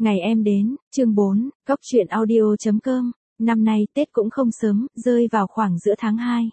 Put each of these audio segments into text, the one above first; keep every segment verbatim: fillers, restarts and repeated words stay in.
Ngày em đến, chương bốn, Góc truyện audio chấm com, năm nay Tết cũng không sớm, rơi vào khoảng giữa tháng hai.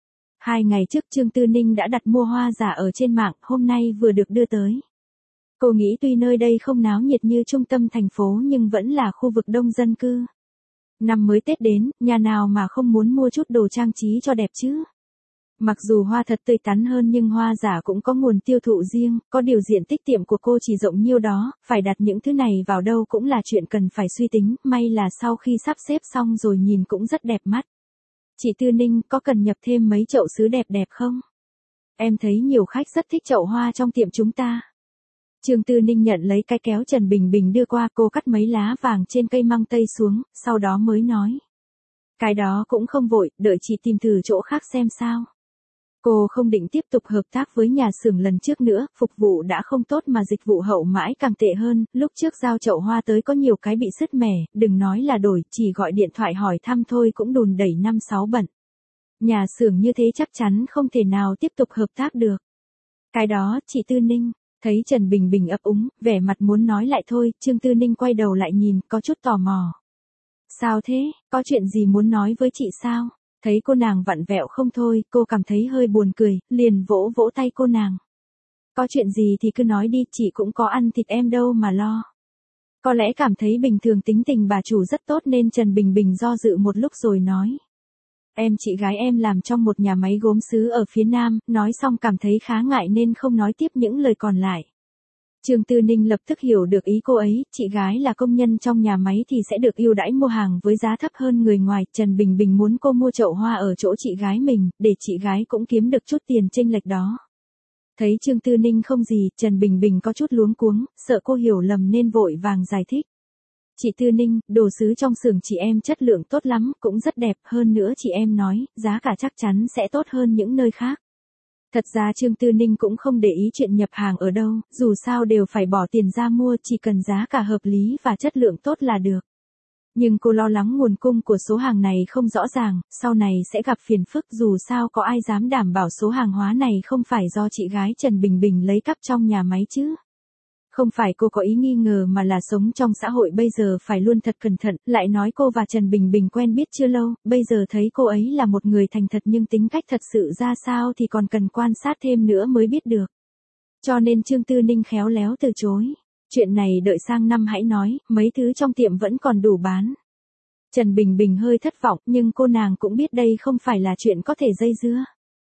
Hai ngày trước Trương Tư Ninh đã đặt mua hoa giả ở trên mạng, hôm nay vừa được đưa tới. Cô nghĩ tuy nơi đây không náo nhiệt như trung tâm thành phố nhưng vẫn là khu vực đông dân cư. Năm mới Tết đến, nhà nào mà không muốn mua chút đồ trang trí cho đẹp chứ. Mặc dù hoa thật tươi tắn hơn nhưng hoa giả cũng có nguồn tiêu thụ riêng, có điều diện tích tiệm của cô chỉ rộng nhiêu đó, phải đặt những thứ này vào đâu cũng là chuyện cần phải suy tính, may là sau khi sắp xếp xong rồi nhìn cũng rất đẹp mắt. Chị Tư Ninh, có cần nhập thêm mấy chậu sứ đẹp đẹp không? Em thấy nhiều khách rất thích chậu hoa trong tiệm chúng ta. Trương Tư Ninh nhận lấy cái kéo Trần Bình Bình đưa qua, cô cắt mấy lá vàng trên cây măng tây xuống, sau đó mới nói. Cái đó cũng không vội, đợi chị tìm thử chỗ khác xem sao. Cô không định tiếp tục hợp tác với nhà xưởng lần trước nữa, phục vụ đã không tốt mà dịch vụ hậu mãi càng tệ hơn, lúc trước giao chậu hoa tới có nhiều cái bị sứt mẻ, đừng nói là đổi, chỉ gọi điện thoại hỏi thăm thôi cũng đùn đẩy năm sáu bận. Nhà xưởng như thế chắc chắn không thể nào tiếp tục hợp tác được. Cái đó, chị Tư Ninh, thấy Trần Bình Bình ấp úng, vẻ mặt muốn nói lại thôi, Trương Tư Ninh quay đầu lại nhìn, có chút tò mò. Sao thế, có chuyện gì muốn nói với chị sao? Thấy cô nàng vặn vẹo không thôi, cô cảm thấy hơi buồn cười, liền vỗ vỗ tay cô nàng. Có chuyện gì thì cứ nói đi, chị cũng có ăn thịt em đâu mà lo. Có lẽ cảm thấy bình thường tính tình bà chủ rất tốt nên Trần Bình Bình do dự một lúc rồi nói. Em chị gái em làm trong một nhà máy gốm sứ ở phía Nam, nói xong cảm thấy khá ngại nên không nói tiếp những lời còn lại. Trương Tư Ninh lập tức hiểu được ý cô ấy, chị gái là công nhân trong nhà máy thì sẽ được ưu đãi mua hàng với giá thấp hơn người ngoài, Trần Bình Bình muốn cô mua chậu hoa ở chỗ chị gái mình, để chị gái cũng kiếm được chút tiền chênh lệch đó. Thấy Trương Tư Ninh không gì, Trần Bình Bình có chút luống cuống, sợ cô hiểu lầm nên vội vàng giải thích. Chị Tư Ninh, đồ sứ trong xưởng chị em chất lượng tốt lắm, cũng rất đẹp, hơn nữa chị em nói, giá cả chắc chắn sẽ tốt hơn những nơi khác. Thật ra Trương Tư Ninh cũng không để ý chuyện nhập hàng ở đâu, dù sao đều phải bỏ tiền ra mua, chỉ cần giá cả hợp lý và chất lượng tốt là được. Nhưng cô lo lắng nguồn cung của số hàng này không rõ ràng, sau này sẽ gặp phiền phức, dù sao có ai dám đảm bảo số hàng hóa này không phải do chị gái Trần Bình Bình lấy cắp trong nhà máy chứ. Không phải cô có ý nghi ngờ mà là sống trong xã hội bây giờ phải luôn thật cẩn thận, lại nói cô và Trần Bình Bình quen biết chưa lâu, bây giờ thấy cô ấy là một người thành thật nhưng tính cách thật sự ra sao thì còn cần quan sát thêm nữa mới biết được. Cho nên Trương Tư Ninh khéo léo từ chối. Chuyện này đợi sang năm hãy nói, mấy thứ trong tiệm vẫn còn đủ bán. Trần Bình Bình hơi thất vọng nhưng cô nàng cũng biết đây không phải là chuyện có thể dây dưa.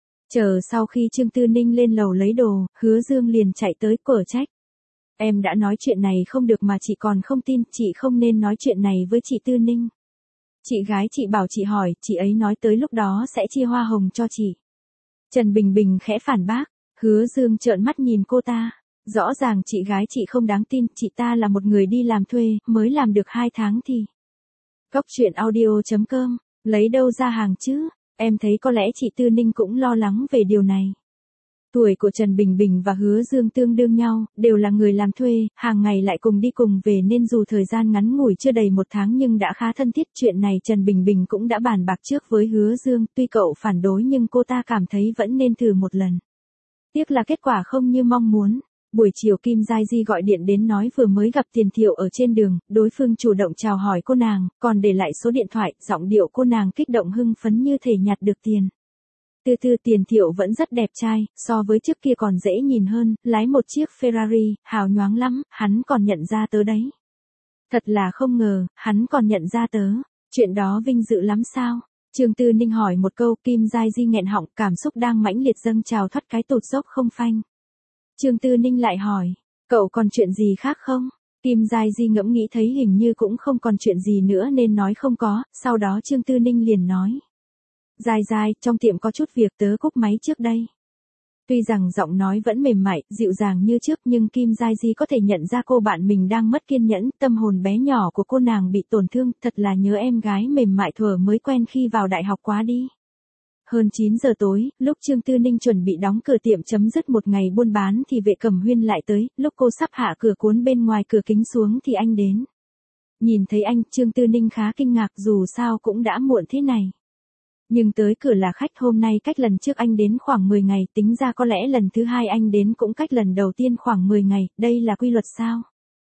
Chờ sau khi Trương Tư Ninh lên lầu lấy đồ, Hứa Dương liền chạy tới cửa trách. Em đã nói chuyện này không được mà chị còn không tin, chị không nên nói chuyện này với chị Tư Ninh. Chị gái chị bảo chị hỏi, chị ấy nói tới lúc đó sẽ chia hoa hồng cho chị. Trần Bình Bình khẽ phản bác, Hứa Dương trợn mắt nhìn cô ta. Rõ ràng chị gái chị không đáng tin, chị ta là một người đi làm thuê, mới làm được hai tháng thì. Góc truyện audio chấm com, lấy đâu ra hàng chứ, em thấy có lẽ chị Tư Ninh cũng lo lắng về điều này. Tuổi của Trần Bình Bình và Hứa Dương tương đương nhau, đều là người làm thuê, hàng ngày lại cùng đi cùng về nên dù thời gian ngắn ngủi chưa đầy một tháng nhưng đã khá thân thiết. Chuyện này Trần Bình Bình cũng đã bàn bạc trước với Hứa Dương, tuy cậu phản đối nhưng cô ta cảm thấy vẫn nên thử một lần. Tiếc là kết quả không như mong muốn. Buổi chiều Kim Giai Di gọi điện đến nói vừa mới gặp Tiền Thiệu ở trên đường, đối phương chủ động chào hỏi cô nàng, còn để lại số điện thoại, giọng điệu cô nàng kích động hưng phấn như thể nhặt được tiền. Từ từ Tiền Thiệu vẫn rất đẹp trai, so với trước kia còn dễ nhìn hơn, lái một chiếc Ferrari, hào nhoáng lắm, hắn còn nhận ra tớ đấy. Thật là không ngờ, hắn còn nhận ra tớ, chuyện đó vinh dự lắm sao? Trương Tư Ninh hỏi một câu, Kim Giai Di nghẹn họng, cảm xúc đang mãnh liệt dâng trào thoát cái tụt dốc không phanh. Trương Tư Ninh lại hỏi, cậu còn chuyện gì khác không? Kim Giai Di ngẫm nghĩ thấy hình như cũng không còn chuyện gì nữa nên nói không có, sau đó Trương Tư Ninh liền nói. Giai Giai, trong tiệm có chút việc tớ cúp máy trước đây. Tuy rằng giọng nói vẫn mềm mại, dịu dàng như trước nhưng Kim Giai Di có thể nhận ra cô bạn mình đang mất kiên nhẫn, tâm hồn bé nhỏ của cô nàng bị tổn thương, thật là nhớ em gái mềm mại thuở mới quen khi vào đại học quá đi. Hơn chín giờ tối, lúc Trương Tư Ninh chuẩn bị đóng cửa tiệm chấm dứt một ngày buôn bán thì vệ Cẩm Huyên lại tới, lúc cô sắp hạ cửa cuốn bên ngoài cửa kính xuống thì anh đến. Nhìn thấy anh, Trương Tư Ninh khá kinh ngạc dù sao cũng đã muộn thế này. Nhưng tới cửa là khách, hôm nay cách lần trước anh đến khoảng mười ngày, tính ra có lẽ lần thứ hai anh đến cũng cách lần đầu tiên khoảng mười ngày, đây là quy luật sao?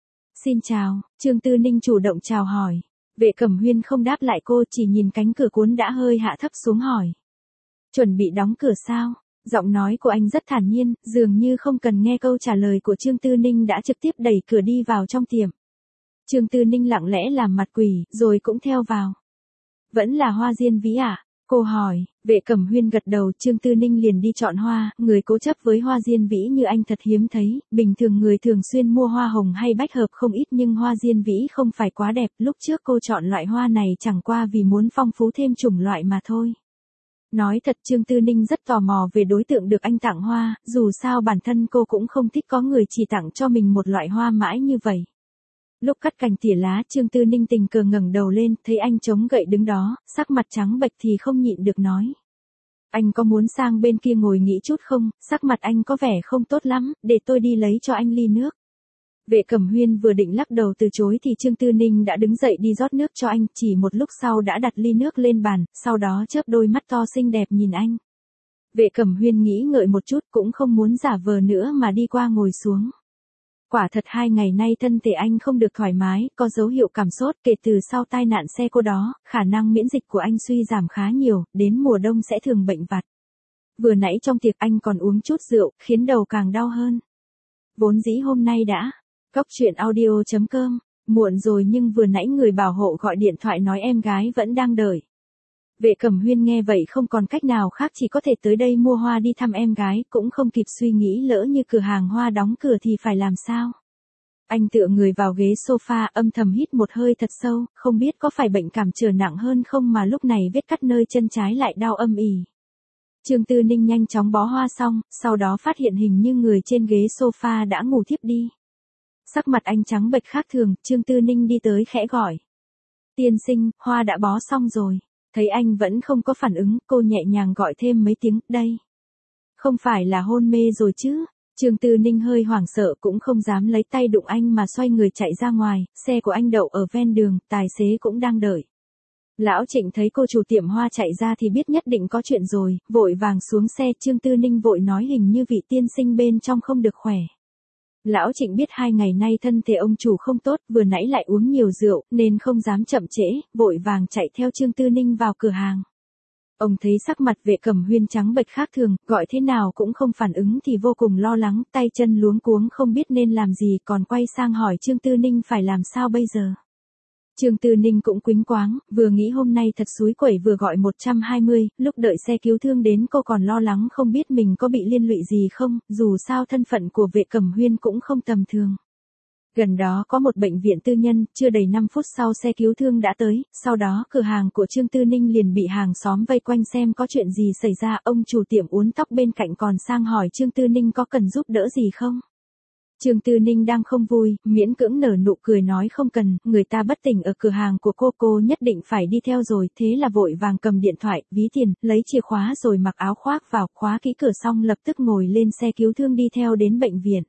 Xin chào, Trương Tư Ninh chủ động chào hỏi. Vệ Cẩm Huyên không đáp lại cô, chỉ nhìn cánh cửa cuốn đã hơi hạ thấp xuống hỏi. Chuẩn bị đóng cửa sao? Giọng nói của anh rất thản nhiên, dường như không cần nghe câu trả lời của Trương Tư Ninh đã trực tiếp đẩy cửa đi vào trong tiệm. Trương Tư Ninh lặng lẽ làm mặt quỷ, rồi cũng theo vào. Vẫn là hoa diên vĩ à? Cô hỏi. Vệ Cẩm Huyên gật đầu. Trương Tư Ninh liền đi chọn hoa. Người cố chấp với hoa diên vĩ như anh thật hiếm thấy. Bình thường người thường xuyên mua hoa hồng hay bách hợp không ít, nhưng hoa diên vĩ không phải quá đẹp. Lúc trước cô chọn loại hoa này chẳng qua vì muốn phong phú thêm chủng loại mà thôi. Nói thật, Trương Tư Ninh rất tò mò về đối tượng được anh tặng hoa. Dù sao bản thân cô cũng không thích có người chỉ tặng cho mình một loại hoa mãi như vậy. Lúc cắt cành tỉa lá, Trương Tư Ninh tình cờ ngẩng đầu lên, thấy anh chống gậy đứng đó, sắc mặt trắng bệch thì không nhịn được nói. Anh có muốn sang bên kia ngồi nghỉ chút không? Sắc mặt anh có vẻ không tốt lắm, để tôi đi lấy cho anh ly nước. Vệ Cẩm Huyên vừa định lắc đầu từ chối thì Trương Tư Ninh đã đứng dậy đi rót nước cho anh, chỉ một lúc sau đã đặt ly nước lên bàn, sau đó chớp đôi mắt to xinh đẹp nhìn anh. Vệ Cẩm Huyên nghĩ ngợi một chút, cũng không muốn giả vờ nữa mà đi qua ngồi xuống. Quả thật hai ngày nay thân thể anh không được thoải mái, có dấu hiệu cảm sốt. Kể từ sau tai nạn xe cô đó, khả năng miễn dịch của anh suy giảm khá nhiều, đến mùa đông sẽ thường bệnh vặt. Vừa nãy trong tiệc anh còn uống chút rượu, khiến đầu càng đau hơn. Vốn dĩ hôm nay đã Cóc truyện audio chấm com, muộn rồi nhưng vừa nãy người bảo hộ gọi điện thoại nói em gái vẫn đang đợi. Vệ Cẩm Huyên nghe vậy không còn cách nào khác, chỉ có thể tới đây mua hoa đi thăm em gái, cũng không kịp suy nghĩ lỡ như cửa hàng hoa đóng cửa thì phải làm sao. Anh tựa người vào ghế sofa, âm thầm hít một hơi thật sâu, không biết có phải bệnh cảm trở nặng hơn không mà lúc này vết cắt nơi chân trái lại đau âm ỉ. Trương Tư Ninh nhanh chóng bó hoa xong, sau đó phát hiện hình như người trên ghế sofa đã ngủ thiếp đi. Sắc mặt anh trắng bệch khác thường, Trương Tư Ninh đi tới khẽ gọi. Tiên sinh, hoa đã bó xong rồi. Thấy anh vẫn không có phản ứng, cô nhẹ nhàng gọi thêm mấy tiếng, đây. Không phải là hôn mê rồi chứ? Trương Tư Ninh hơi hoảng sợ, cũng không dám lấy tay đụng anh mà xoay người chạy ra ngoài, xe của anh đậu ở ven đường, tài xế cũng đang đợi. Lão Trịnh thấy cô chủ tiệm hoa chạy ra thì biết nhất định có chuyện rồi, vội vàng xuống xe. Trương Tư Ninh vội nói hình như vị tiên sinh bên trong không được khỏe. Lão Trịnh biết hai ngày nay thân thể ông chủ không tốt, vừa nãy lại uống nhiều rượu, nên không dám chậm trễ, vội vàng chạy theo Trương Tư Ninh vào cửa hàng. Ông thấy sắc mặt Vệ Cẩm Huyên trắng bệch khác thường, gọi thế nào cũng không phản ứng thì vô cùng lo lắng, tay chân luống cuống không biết nên làm gì, còn quay sang hỏi Trương Tư Ninh phải làm sao bây giờ. Trương Tư Ninh cũng quĩnh quáng, vừa nghĩ hôm nay thật xúi quẩy vừa gọi một trăm hai mươi, lúc đợi xe cứu thương đến cô còn lo lắng không biết mình có bị liên lụy gì không, dù sao thân phận của Vệ Cẩm Huyên cũng không tầm thường. Gần đó có một bệnh viện tư nhân, chưa đầy năm phút sau xe cứu thương đã tới, sau đó cửa hàng của Trương Tư Ninh liền bị hàng xóm vây quanh xem có chuyện gì xảy ra, ông chủ tiệm uốn tóc bên cạnh còn sang hỏi Trương Tư Ninh có cần giúp đỡ gì không. Trương Tư Ninh đang không vui, miễn cưỡng nở nụ cười nói không cần, người ta bất tỉnh ở cửa hàng của cô, cô nhất định phải đi theo rồi, thế là vội vàng cầm điện thoại, ví tiền, lấy chìa khóa rồi mặc áo khoác vào, khóa kỹ cửa xong lập tức ngồi lên xe cứu thương đi theo đến bệnh viện.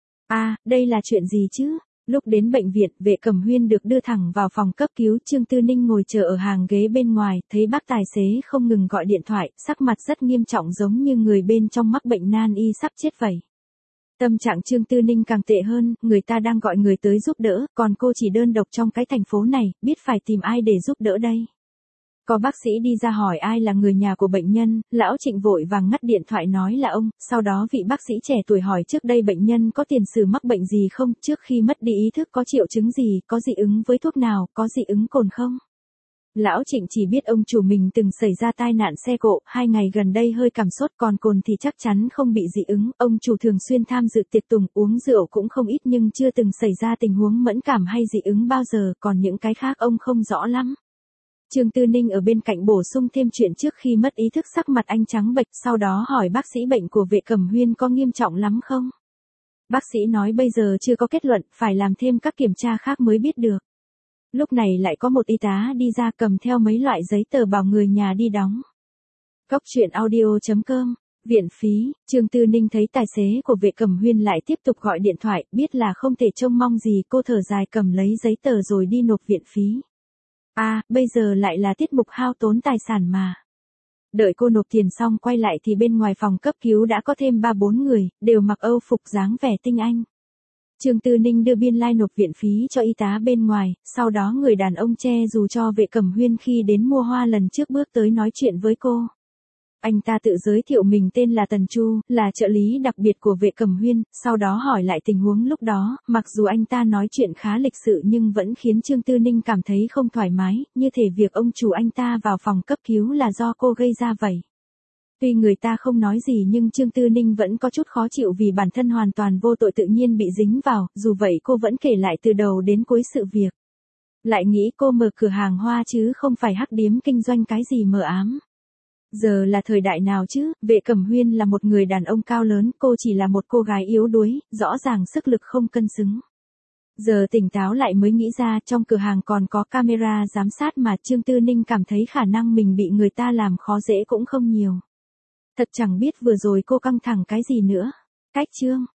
À, đây là chuyện gì chứ? Lúc đến bệnh viện, Vệ Cẩm Huyên được đưa thẳng vào phòng cấp cứu, Trương Tư Ninh ngồi chờ ở hàng ghế bên ngoài, thấy bác tài xế không ngừng gọi điện thoại, sắc mặt rất nghiêm trọng giống như người bên trong mắc bệnh nan y sắp chết vậy. Tâm trạng Trương Tư Ninh càng tệ hơn, người ta đang gọi người tới giúp đỡ, còn cô chỉ đơn độc trong cái thành phố này, biết phải tìm ai để giúp đỡ đây. Có bác sĩ đi ra hỏi ai là người nhà của bệnh nhân, lão Trịnh vội vàng ngắt điện thoại nói là ông, sau đó vị bác sĩ trẻ tuổi hỏi trước đây bệnh nhân có tiền sử mắc bệnh gì không, trước khi mất đi ý thức có triệu chứng gì, có dị ứng với thuốc nào, có dị ứng cồn không. Lão Trịnh chỉ biết ông chủ mình từng xảy ra tai nạn xe cộ, hai ngày gần đây hơi cảm sốt, còn cồn thì chắc chắn không bị dị ứng, ông chủ thường xuyên tham dự tiệc tùng, uống rượu cũng không ít nhưng chưa từng xảy ra tình huống mẫn cảm hay dị ứng bao giờ, còn những cái khác ông không rõ lắm. Trương Tư Ninh ở bên cạnh bổ sung thêm chuyện trước khi mất ý thức, sắc mặt anh trắng bệch, sau đó hỏi bác sĩ bệnh của Vệ Cẩm Huyên có nghiêm trọng lắm không? Bác sĩ nói bây giờ chưa có kết luận, phải làm thêm các kiểm tra khác mới biết được. Lúc này lại có một y tá đi ra cầm theo mấy loại giấy tờ bảo người nhà đi đóng. Cóc truyện audio chấm com, viện phí, Trương Tư Ninh thấy tài xế của Vệ Cẩm Huyên lại tiếp tục gọi điện thoại, biết là không thể trông mong gì, cô thở dài cầm lấy giấy tờ rồi đi nộp viện phí. À, bây giờ lại là tiết mục hao tốn tài sản mà. Đợi cô nộp tiền xong quay lại thì bên ngoài phòng cấp cứu đã có thêm ba bốn người, đều mặc âu phục dáng vẻ tinh anh. Trương Tư Ninh đưa biên lai nộp viện phí cho y tá bên ngoài, sau đó người đàn ông che dù cho Vệ Cẩm Huyên khi đến mua hoa lần trước bước tới nói chuyện với cô. Anh ta tự giới thiệu mình tên là Tần Chu, là trợ lý đặc biệt của Vệ Cẩm Huyên, sau đó hỏi lại tình huống lúc đó, mặc dù anh ta nói chuyện khá lịch sự nhưng vẫn khiến Trương Tư Ninh cảm thấy không thoải mái, như thể việc ông chủ anh ta vào phòng cấp cứu là do cô gây ra vậy. Tuy người ta không nói gì nhưng Trương Tư Ninh vẫn có chút khó chịu vì bản thân hoàn toàn vô tội tự nhiên bị dính vào, dù vậy cô vẫn kể lại từ đầu đến cuối sự việc. Lại nghĩ cô mở cửa hàng hoa chứ không phải hắc điếm kinh doanh cái gì mờ ám. Giờ là thời đại nào chứ, Vệ Cẩm Huyên là một người đàn ông cao lớn, cô chỉ là một cô gái yếu đuối, rõ ràng sức lực không cân xứng. Giờ tỉnh táo lại mới nghĩ ra trong cửa hàng còn có camera giám sát mà Trương Tư Ninh cảm thấy khả năng mình bị người ta làm khó dễ cũng không nhiều. Thật chẳng biết vừa rồi cô căng thẳng cái gì nữa. Cách chương